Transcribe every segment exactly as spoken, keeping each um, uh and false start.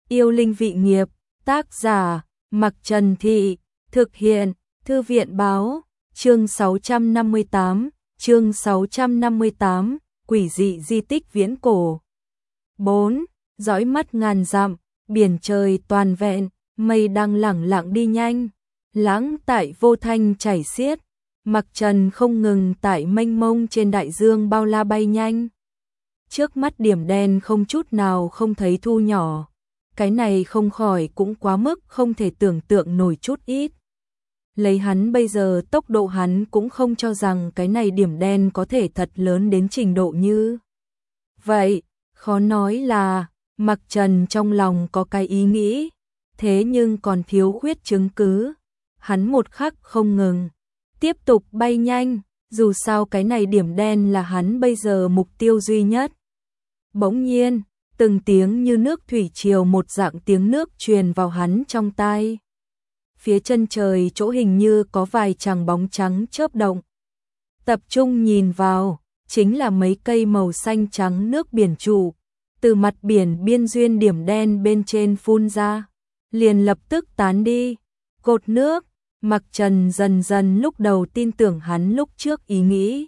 Yêu linh vị nghiệp, tác giả, Mặc Trần Thị, thực hiện, Thư viện báo, chương sáu trăm năm mươi tám, chương sáu trăm năm mươi tám, quỷ dị di tích viễn cổ. bốn. Dõi mắt ngàn dặm, biển trời toàn vẹn, mây đang lẳng lặng đi nhanh, lãng tại vô thanh chảy xiết, Mặc Trần không ngừng tại mênh mông trên đại dương bao la bay nhanh. Trước mắt điểm đen không chút nào không thấy thu nhỏ, cái này không khỏi cũng quá mức không thể tưởng tượng nổi chút ít. Lấy hắn bây giờ tốc độ hắn cũng không cho rằng cái này điểm đen có thể thật lớn đến trình độ như vậy, khó nói là Mặc Trần trong lòng có cái ý nghĩ, thế nhưng còn thiếu khuyết chứng cứ. Hắn một khắc không ngừng tiếp tục bay nhanh, dù sao cái này điểm đen là hắn bây giờ mục tiêu duy nhất. Bỗng nhiên, từng tiếng như nước thủy triều một dạng tiếng nước truyền vào hắn trong tai. Phía chân trời chỗ hình như có vài chằng bóng trắng chớp động. Tập trung nhìn vào, chính là mấy cây màu xanh trắng nước biển trụ, từ mặt biển biên duyên điểm đen bên trên phun ra, liền lập tức tán đi. Cột nước, Mặc Trần dần dần lúc đầu tin tưởng hắn lúc trước ý nghĩ.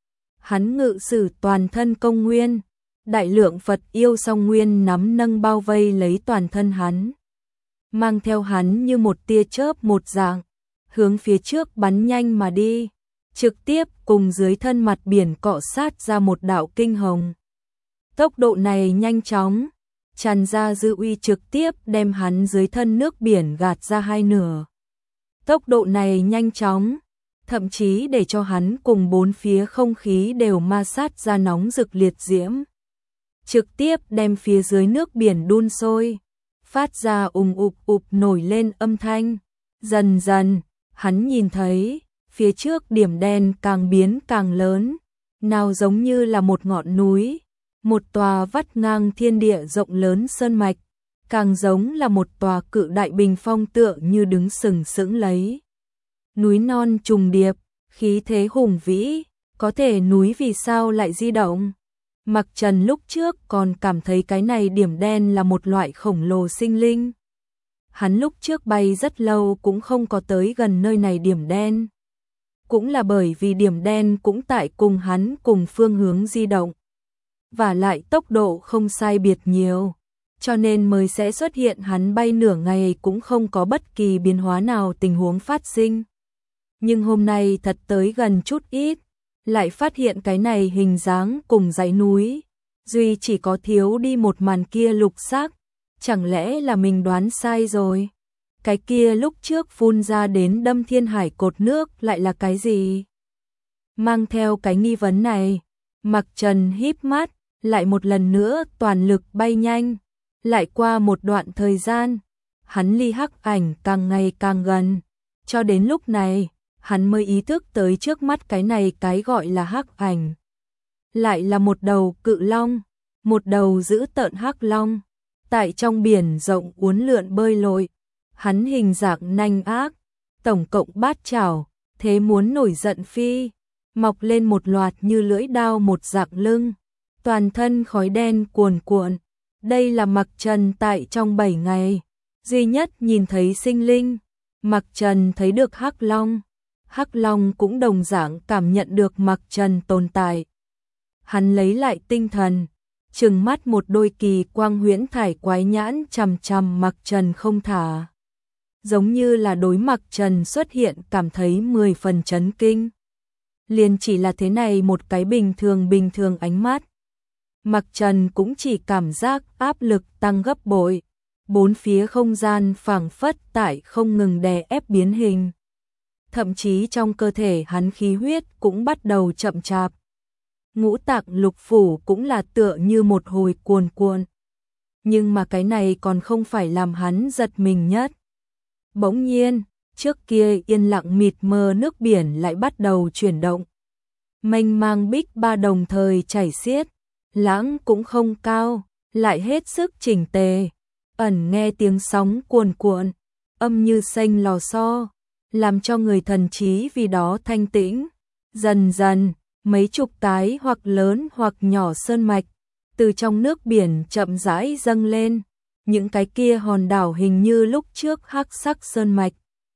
Hắn ngự sử toàn thân công nguyên, đại lượng Phật yêu song nguyên nắm nâng bao vây lấy toàn thân hắn, mang theo hắn như một tia chớp một dạng, hướng phía trước bắn nhanh mà đi, trực tiếp cùng dưới thân mặt biển cọ sát ra một đạo kinh hồng. Tốc độ này nhanh chóng, tràn ra dư uy trực tiếp đem hắn dưới thân nước biển gạt ra hai nửa. Tốc độ này nhanh chóng, thậm chí để cho hắn cùng bốn phía không khí đều ma sát ra nóng rực liệt diễm, trực tiếp đem phía dưới nước biển đun sôi, phát ra ùng ục ục nổi lên âm thanh. Dần dần, hắn nhìn thấy, phía trước điểm đen càng biến càng lớn, nào giống như là một ngọn núi, một tòa vắt ngang thiên địa rộng lớn sơn mạch, càng giống là một tòa cự đại bình phong tựa như đứng sừng sững lấy. Núi non trùng điệp, khí thế hùng vĩ, có thể núi vì sao lại di động? Mặc Trần lúc trước còn cảm thấy cái này điểm đen là một loại khổng lồ sinh linh. Hắn lúc trước bay rất lâu cũng không có tới gần nơi này điểm đen. Cũng là bởi vì điểm đen cũng tại cùng hắn cùng phương hướng di động, và lại tốc độ không sai biệt nhiều, cho nên mới sẽ xuất hiện hắn bay nửa ngày cũng không có bất kỳ biến hóa nào tình huống phát sinh. Nhưng hôm nay thật tới gần chút ít, lại phát hiện cái này hình dáng cùng dãy núi, duy chỉ có thiếu đi một màn kia lục sắc, chẳng lẽ là mình đoán sai rồi? Cái kia lúc trước phun ra đến đâm thiên hải cột nước lại là cái gì? Mang theo cái nghi vấn này, Mặc Trần híp mắt, lại một lần nữa toàn lực bay nhanh. Lại qua một đoạn thời gian, hắn ly hắc ảnh càng ngày càng gần, cho đến lúc này, hắn mới ý thức tới trước mắt cái này cái gọi là hắc ảnh. Lại là một đầu cự long, một đầu dữ tợn hắc long, tại trong biển rộng uốn lượn bơi lội, hắn hình dạng nanh ác, tổng cộng bát chảo, thế muốn nổi giận phi, mọc lên một loạt như lưỡi đao một dạng lưng, toàn thân khói đen cuồn cuộn. Đây là Mặc Trần tại trong bảy ngày duy nhất nhìn thấy sinh linh. Mặc Trần thấy được hắc long, hắc long cũng đồng dạng cảm nhận được Mặc Trần tồn tại. Hắn lấy lại tinh thần, trừng mắt một đôi kỳ quang huyễn thải quái nhãn chằm chằm Mặc Trần không thả, giống như là đối Mặc Trần xuất hiện cảm thấy mười phần chấn kinh. Liền chỉ là thế này một cái bình thường bình thường ánh mắt, Mặc Trần cũng chỉ cảm giác áp lực tăng gấp bội, bốn phía không gian phảng phất tại không ngừng đè ép biến hình. Thậm chí trong cơ thể hắn khí huyết cũng bắt đầu chậm chạp. Ngũ tạng lục phủ cũng là tựa như một hồi cuồn cuộn. Nhưng mà cái này còn không phải làm hắn giật mình nhất. Bỗng nhiên, trước kia yên lặng mịt mờ nước biển lại bắt đầu chuyển động. Mênh mang bích ba đồng thời chảy xiết. Lãng cũng không cao, lại hết sức chỉnh tề, ẩn nghe tiếng sóng cuồn cuộn, âm như xanh lò xo, làm cho người thần trí vì đó thanh tĩnh. Dần dần, mấy chục cái hoặc lớn hoặc nhỏ sơn mạch, từ trong nước biển chậm rãi dâng lên, những cái kia hòn đảo hình như lúc trước hắc sắc sơn mạch,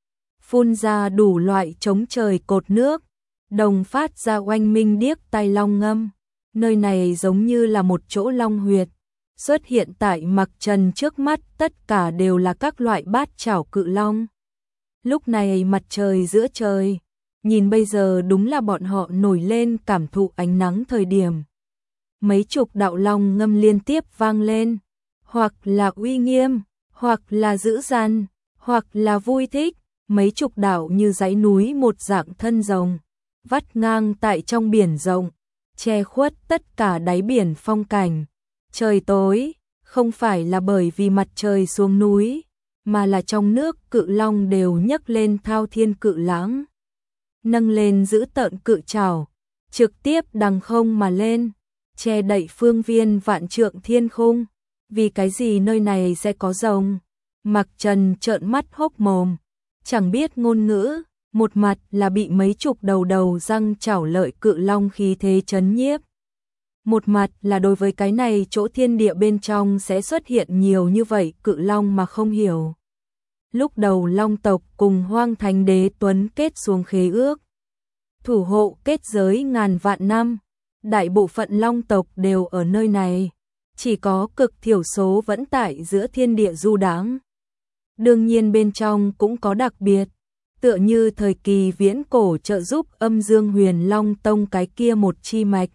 phun ra đủ loại chống trời cột nước, đồng phát ra oanh minh điếc tai long ngâm. Nơi này giống như là một chỗ long huyệt, xuất hiện tại Mặc Trần trước mắt tất cả đều là các loại bát chảo cự long. Lúc này mặt trời giữa trời, nhìn bây giờ đúng là bọn họ nổi lên cảm thụ ánh nắng thời điểm. Mấy chục đạo long ngâm liên tiếp vang lên, hoặc là uy nghiêm, hoặc là dữ dằn, hoặc là vui thích, mấy chục đạo như dãy núi một dạng thân rồng, vắt ngang tại trong biển rộng, che khuất tất cả đáy biển phong cảnh. Trời tối, không phải là bởi vì mặt trời xuống núi, mà là trong nước cự long đều nhấc lên thao thiên cự lãng, nâng lên giữ tợn cự trảo, trực tiếp đằng không mà lên, che đậy phương viên vạn trượng thiên khung. Vì cái gì nơi này sẽ có rồng? Mặc Trần trợn mắt hốc mồm, chẳng biết ngôn ngữ, một mặt là bị mấy chục đầu đầu răng chảo lợi cự long khí thế chấn nhiếp. Một mặt là đối với cái này chỗ thiên địa bên trong sẽ xuất hiện nhiều như vậy cự long mà không hiểu. Lúc đầu long tộc cùng Hoang Thành Đế Tuấn kết xuống khế ước, thủ hộ kết giới ngàn vạn năm, đại bộ phận long tộc đều ở nơi này, chỉ có cực thiểu số vẫn tại giữa thiên địa du đãng. Đương nhiên bên trong cũng có đặc biệt, tựa như thời kỳ viễn cổ trợ giúp Âm Dương Huyền Long Tông cái kia một chi mạch.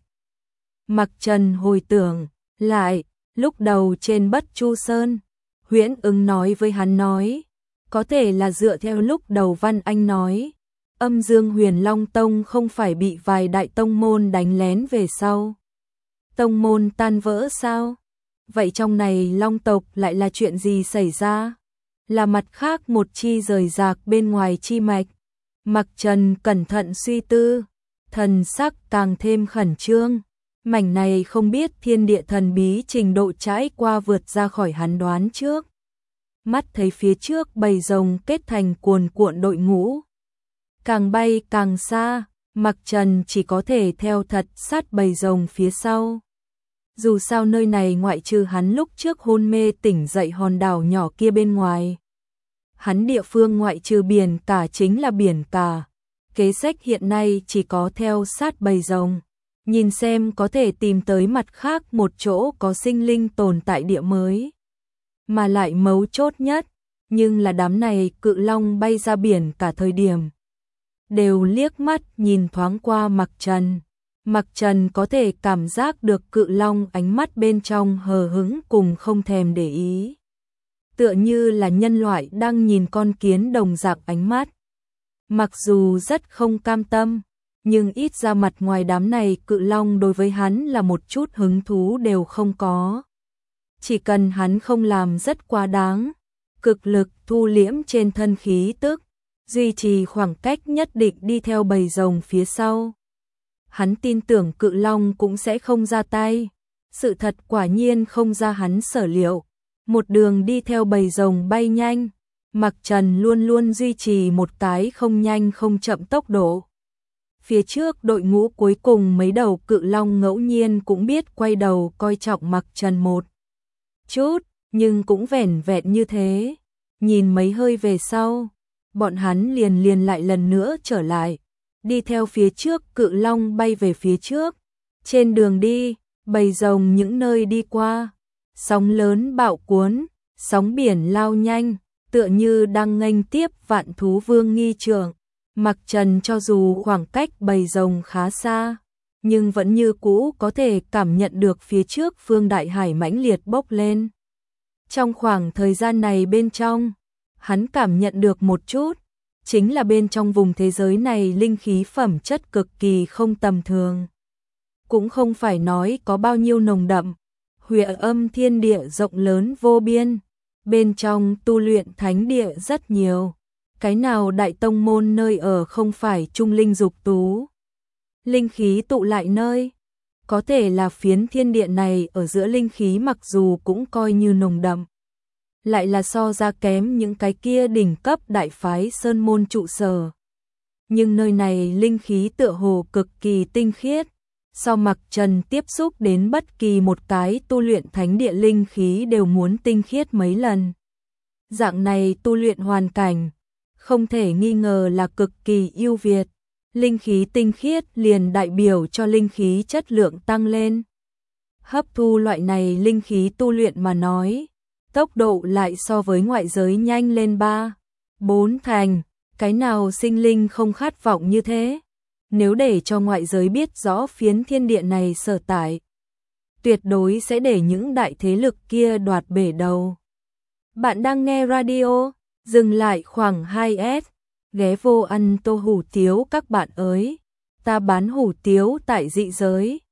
Mặc Trần hồi tưởng lại, lúc đầu trên Bất Chu Sơn, Huyễn Ứng nói với hắn nói, có thể là dựa theo lúc đầu Văn Anh nói, Âm Dương Huyền Long Tông không phải bị vài đại tông môn đánh lén về sau. Tông môn tan vỡ sao? Vậy trong này long tộc lại là chuyện gì xảy ra? Là mặt khác một chi rời rạc bên ngoài chi mạch. Mặc Trần cẩn thận suy tư, thần sắc càng thêm khẩn trương. Mảnh này không biết thiên địa thần bí trình độ trải qua vượt ra khỏi hắn đoán trước. Mắt thấy phía trước bầy rồng kết thành cuồn cuộn đội ngũ, càng bay càng xa, Mặc Trần chỉ có thể theo thật sát bầy rồng phía sau. Dù sao nơi này ngoại trừ hắn lúc trước hôn mê tỉnh dậy hòn đảo nhỏ kia bên ngoài, hắn địa phương ngoại trừ biển cả chính là biển cả. Kế sách hiện nay chỉ có theo sát bầy rồng, nhìn xem có thể tìm tới mặt khác một chỗ có sinh linh tồn tại địa mới. Mà lại mấu chốt nhất, nhưng là đám này cự long bay ra biển cả thời điểm, đều liếc mắt nhìn thoáng qua Mặc Trần. Mặc Trần có thể cảm giác được cự long ánh mắt bên trong hờ hững cùng không thèm để ý. Tựa như là nhân loại đang nhìn con kiến đồng dạng ánh mắt. Mặc dù rất không cam tâm, nhưng ít ra mặt ngoài đám này cự long đối với hắn là một chút hứng thú đều không có. Chỉ cần hắn không làm rất quá đáng, cực lực thu liễm trên thân khí tức, duy trì khoảng cách nhất định đi theo bầy rồng phía sau, hắn tin tưởng cự long cũng sẽ không ra tay. Sự thật quả nhiên không ra hắn sở liệu, một đường đi theo bầy rồng bay nhanh, Mặc Trần luôn luôn duy trì một cái không nhanh không chậm tốc độ. Phía trước đội ngũ cuối cùng mấy đầu cự long ngẫu nhiên cũng biết quay đầu coi trọng Mặc Trần một chút, nhưng cũng vẻn vẹn như thế. Nhìn mấy hơi về sau, bọn hắn liền liền lại lần nữa trở lại, đi theo phía trước cự long bay về phía trước. Trên đường đi, bầy rồng những nơi đi qua, sóng lớn bạo cuốn, sóng biển lao nhanh, tựa như đang nghênh tiếp vạn thú vương nghi trượng. Mặc Trần cho dù khoảng cách bầy rồng khá xa, nhưng vẫn như cũ có thể cảm nhận được phía trước phương đại hải mãnh liệt bốc lên. Trong khoảng thời gian này bên trong, hắn cảm nhận được một chút, chính là bên trong vùng thế giới này linh khí phẩm chất cực kỳ không tầm thường. Cũng không phải nói có bao nhiêu nồng đậm, Huệ Âm thiên địa rộng lớn vô biên, bên trong tu luyện thánh địa rất nhiều. Cái nào đại tông môn nơi ở không phải trung linh dục tú, linh khí tụ lại nơi. Có thể là phiến thiên địa này ở giữa linh khí mặc dù cũng coi như nồng đậm, lại là so ra kém những cái kia đỉnh cấp đại phái sơn môn trụ sở. Nhưng nơi này linh khí tựa hồ cực kỳ tinh khiết, so mặc trần tiếp xúc đến bất kỳ một cái tu luyện thánh địa linh khí đều muốn tinh khiết mấy lần. Dạng này tu luyện hoàn cảnh, không thể nghi ngờ là cực kỳ ưu việt. Linh khí tinh khiết liền đại biểu cho linh khí chất lượng tăng lên. Hấp thu loại này linh khí tu luyện mà nói, tốc độ lại so với ngoại giới nhanh lên ba, bốn thành, cái nào sinh linh không khát vọng như thế. Nếu để cho ngoại giới biết rõ phiến thiên địa này sở tại, tuyệt đối sẽ để những đại thế lực kia đoạt bể đầu. Bạn đang nghe radio, dừng lại khoảng hai S, ghé vô ăn tô hủ tiếu các bạn ơi. Ta bán hủ tiếu tại dị giới.